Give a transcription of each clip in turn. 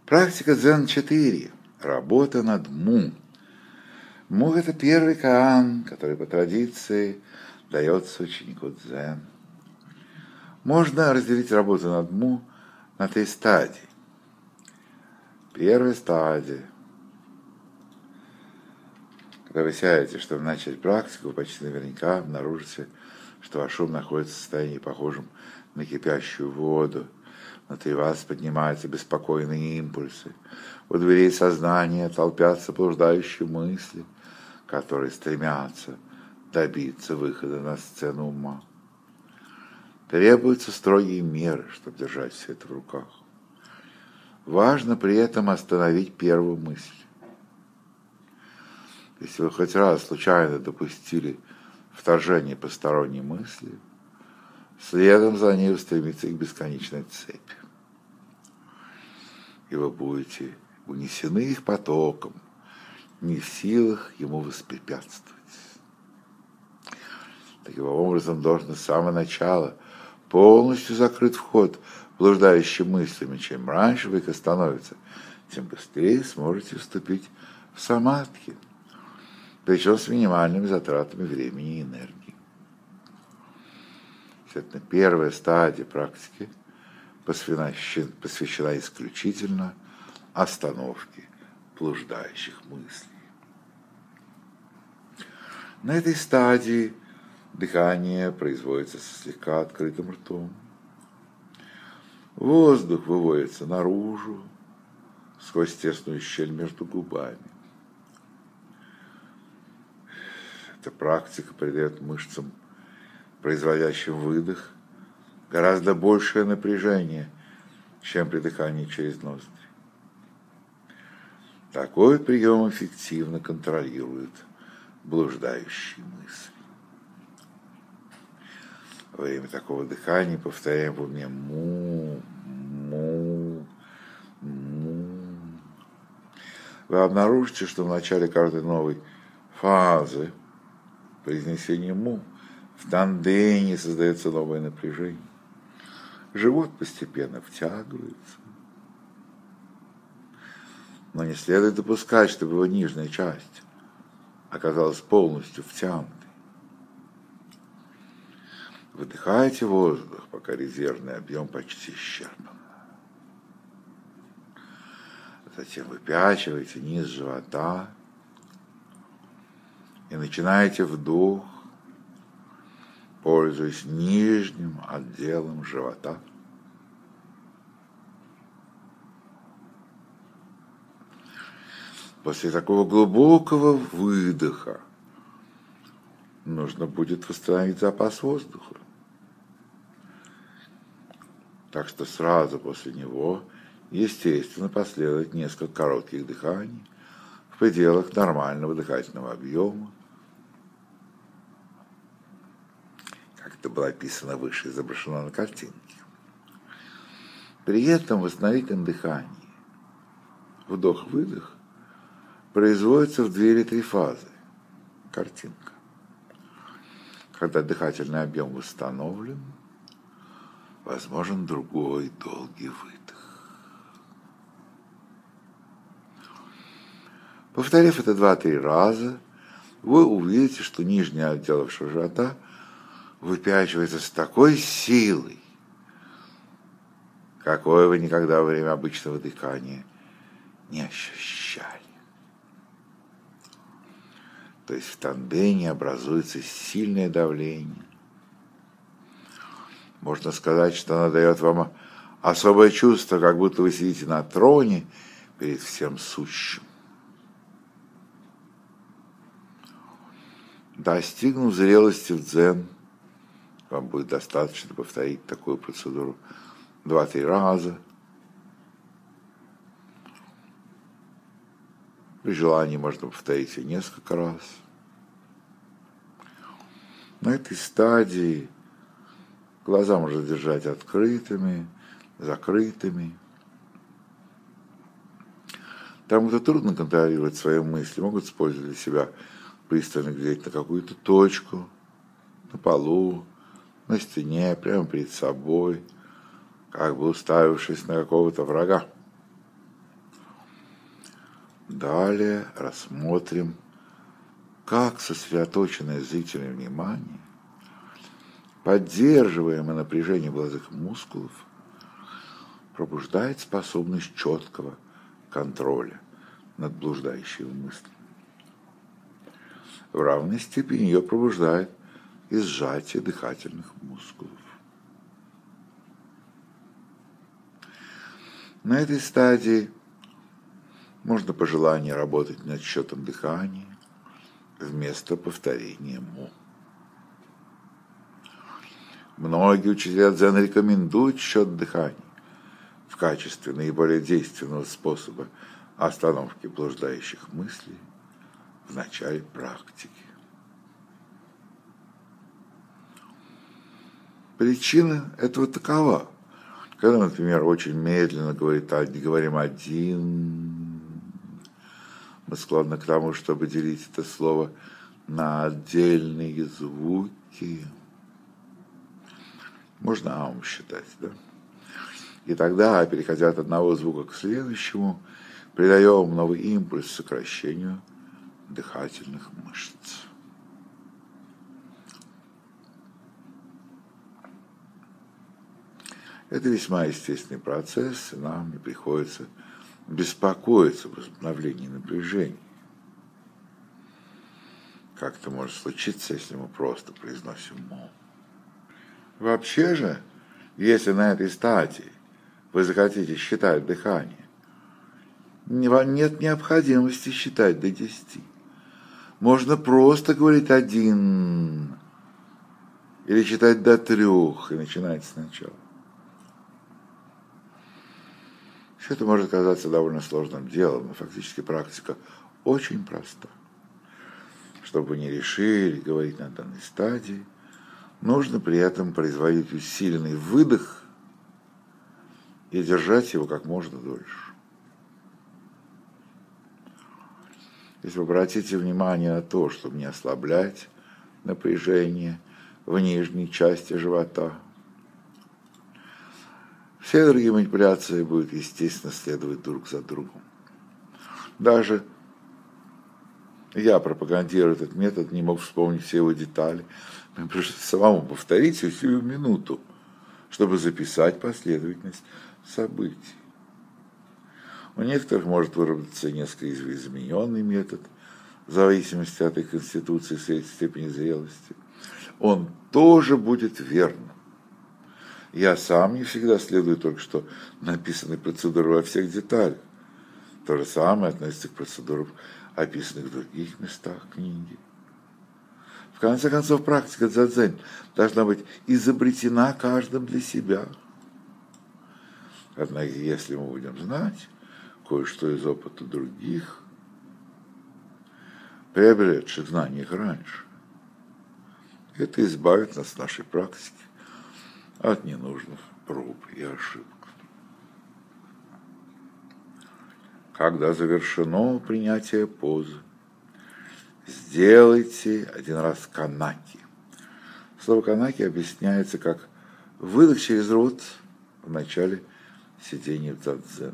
Практика Дзен-4. Работа над Му. Му – это первый коан, который по традиции дается ученику дзен. Можно разделить работу над Му на 3 стадии. Первая стадия. Когда вы сядете, чтобы начать практику, вы почти наверняка обнаружите, что ваш ум находится в состоянии, похожем на кипящую воду. Внутри вас поднимаются беспокойные импульсы. У дверей сознания толпятся блуждающие мысли, которые стремятся добиться выхода на сцену ума. Требуются строгие меры, чтобы держать все это в руках. Важно при этом остановить первую мысль. Если вы хоть раз случайно допустили вторжение посторонней мысли, следом за ней устремится к бесконечной цепи. И вы будете унесены их потоком, не в силах ему воспрепятствовать. Таким образом, должен с самого начала полностью закрыть вход блуждающим мыслями. Чем раньше вы их остановите, тем быстрее сможете вступить в самадхи, причем с минимальными затратами времени и энергии. Естественно, первая стадия практики посвящена исключительно остановке блуждающих мыслей. На этой стадии дыхание производится со слегка открытым ртом. Воздух выводится наружу сквозь тесную щель между губами. Эта практика придает мышцам, производящим выдох, гораздо большее напряжение, чем при дыхании через ноздри. Такой прием эффективно контролирует блуждающие мысли. Во время такого дыхания повторяем в уме му, му, му. Вы обнаружите, что в начале каждой новой фазы произнесения му в тандене создается новое напряжение. Живот постепенно втягивается. Но не следует допускать, чтобы его нижняя часть оказалась полностью втянутой. Выдыхайте воздух, пока резервный объем почти исчерпан. Затем выпячивайте низ живота и начинаете вдох, пользуясь нижним отделом живота. После такого глубокого выдоха нужно будет восстановить запас воздуха. Так что сразу после него, естественно, последует несколько коротких дыханий в пределах нормального дыхательного объема, как это было описано выше, изображено на картинке. При этом в восстановительном дыхании вдох-выдох производится в 2 или 3 фазы. Картинка. Когда дыхательный объем восстановлен, возможен другой долгий выдох. Повторив это 2-3 раза, вы увидите, что нижний отдел вашего живота выпячивается с такой силой, какой вы никогда во время обычного дыхания не ощущали. То есть в тандене образуется сильное давление. Можно сказать, что оно дает вам особое чувство, как будто вы сидите на троне перед всем сущим. Достигнув зрелости в дзен, вам будет достаточно повторить такую процедуру 2-3 раза. При желании можно повторить ее несколько раз. На этой стадии глаза можно держать открытыми, закрытыми. Там, где трудно контролировать свои мысли, могут использовать для себя пристально глядеть на какую-то точку, на полу, на стене, прямо перед собой, как бы уставившись на какого-то врага. Далее рассмотрим, как сосредоточенное зрительное внимание, поддерживаемое напряжение глазных мускулов, пробуждает способность четкого контроля над блуждающими мыслями. В равной степени ее пробуждает и сжатие дыхательных мускулов. На этой стадии можно по желанию работать над счетом дыхания вместо повторения му. Многие учителя дзен рекомендуют счет дыхания в качестве наиболее действенного способа остановки блуждающих мыслей в начале практики. Причина этого такова. Когда, например, очень медленно говорим один, мы склонны к тому, чтобы делить это слово на отдельные звуки. Можно аум считать, да? И тогда, переходя от одного звука к следующему, придаем новый импульс сокращению дыхательных мышц. Это весьма естественный процесс, и нам не приходится беспокоиться о возобновлении напряжения. Как это может случиться, если мы просто произносим му? Вообще же, если на этой стадии вы захотите считать дыхание, нет необходимости считать до 10. Можно просто говорить один или считать до 3 и начинать сначала. Все это может казаться довольно сложным делом, но фактически практика очень проста. Чтобы вы не решили говорить на данной стадии, нужно при этом производить усиленный выдох и держать его как можно дольше. Если вы обратите внимание на то, чтобы не ослаблять напряжение в нижней части живота, все другие манипуляции будут, естественно, следовать друг за другом. Даже я, пропагандируя этот метод, не мог вспомнить все его детали. Мне пришлось самому повторить всю минуту, чтобы записать последовательность событий. У некоторых может выработаться несколько измененный метод, в зависимости от их конституции и степени зрелости. Он тоже будет верным. Я сам не всегда следую только что написанной процедуре во всех деталях. То же самое относится к процедурам, описанных в других местах книги. В конце концов, практика дзен должна быть изобретена каждым для себя. Однако, если мы будем знать кое-что из опыта других, приобретших знаний их раньше, это избавит нас в нашей практике от ненужных проб и ошибок. Когда завершено принятие позы, сделайте один раз канаки. Слово канаки объясняется как выдох через рот в начале сидения в дзен.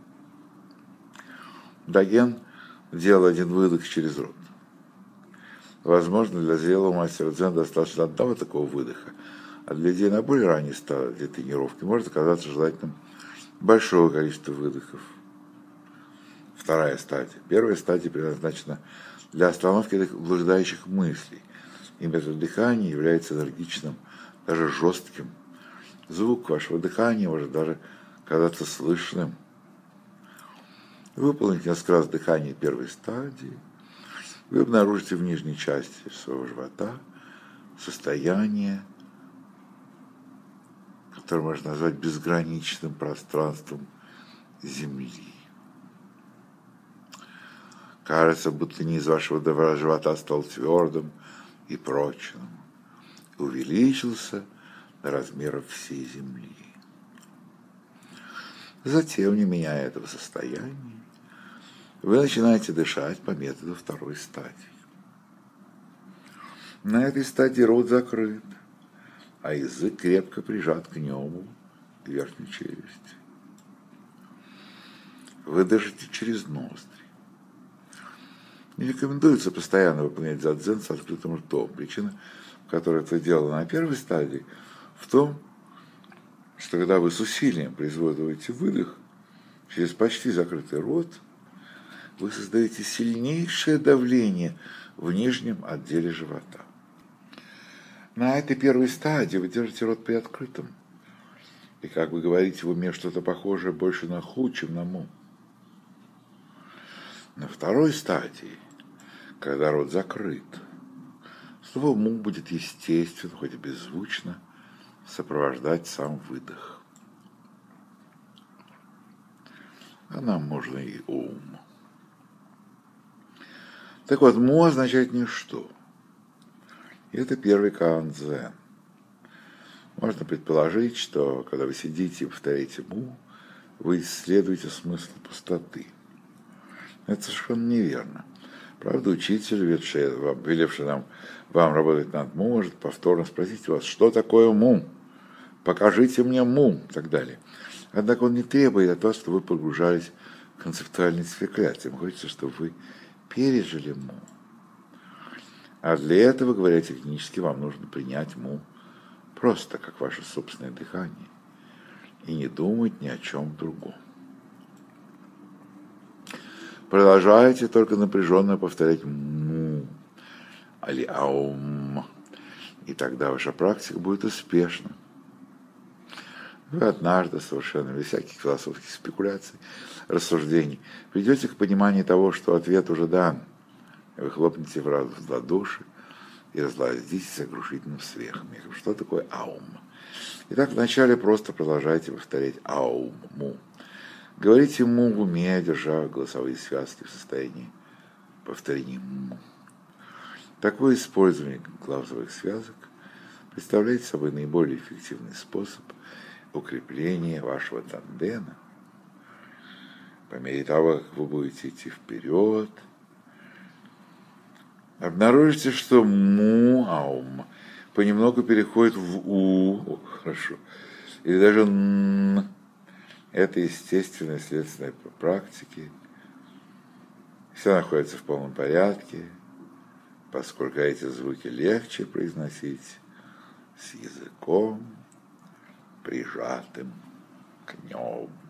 Доген делал один выдох через рот. Возможно, для зрелого мастера дзен достаточно одного такого выдоха, а для людей на более ранней стадии тренировки может оказаться желательным большое количество выдохов. Вторая стадия. Первая стадия предназначена для остановки блуждающих мыслей, и метод дыхания является энергичным, даже жестким. Звук вашего дыхания может даже казаться слышным. Выполните несколько раз дыхание первой стадии, вы обнаружите в нижней части своего живота состояние, которое можно назвать безграничным пространством Земли. Кажется, будто низ вашего живота стал твердым и прочным, и увеличился до размеров всей Земли. Затем, не меняя этого состояния, вы начинаете дышать по методу второй стадии. На этой стадии рот закрыт, а язык крепко прижат к небу и верхней челюсти. Вы дышите через ноздри. Не рекомендуется постоянно выполнять дзен с открытым ртом. Причина, в которой это дело на первой стадии, в том, что когда вы с усилием производите выдох через почти закрытый рот, вы создаете сильнейшее давление в нижнем отделе живота. На этой первой стадии вы держите рот приоткрытым. И как вы говорите в уме что-то похожее больше на ху, чем на му. На второй стадии, когда рот закрыт, слово му будет естественно, хоть и беззвучно, сопровождать сам выдох. А нам можно и ум. Так вот, му означает ничто. И это первый каан-дзен. Можно предположить, что когда вы сидите и повторяете му, вы исследуете смысл пустоты. Это совершенно неверно. Правда, учитель, велевший вам работать над му, может повторно спросить вас, что такое му? Покажите мне му, и так далее. Однако он не требует от вас, чтобы вы погружались в концептуальные спекуляции. Ему хочется, чтобы вы пережили му. А для этого, говоря технически, вам нужно принять му просто как ваше собственное дыхание и не думать ни о чем другом. Продолжайте только напряженно повторять му или аум, и тогда ваша практика будет успешна. Вы однажды, совершенно без всяких философских спекуляций, рассуждений, придете к пониманию того, что ответ уже дан. Вы хлопнете в ладоши и разразитесь оглушительным смехом. Что такое аум? Итак, вначале просто продолжайте повторять аум, му. Говорите му в уме, держа голосовые связки в состоянии повторения му. Такое использование голосовых связок представляет собой наиболее эффективный способ укрепления вашего тандема. По мере того, как вы будете идти вперед, обнаружите, что му, аум понемногу переходит в у, хорошо, или даже н. Это естественное следствие практики. Все находится в полном порядке, поскольку эти звуки легче произносить с языком, прижатым к небу.